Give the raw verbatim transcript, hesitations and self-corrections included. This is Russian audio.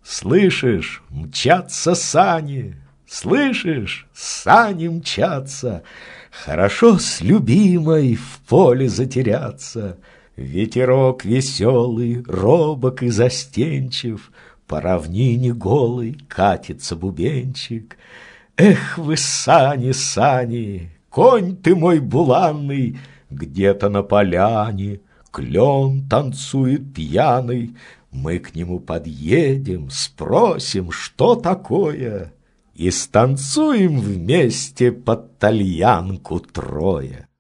Слышишь, мчатся сани, слышишь, сани мчатся. Хорошо с любимой в поле затеряться. Ветерок веселый, робок и застенчив, по равнине голой катится бубенчик. Эх вы, сани, сани, конь ты мой буланный, где-то на поляне клен танцует пьяный. Мы к нему подъедем, спросим, что такое, и станцуем вместе под тальянку трое.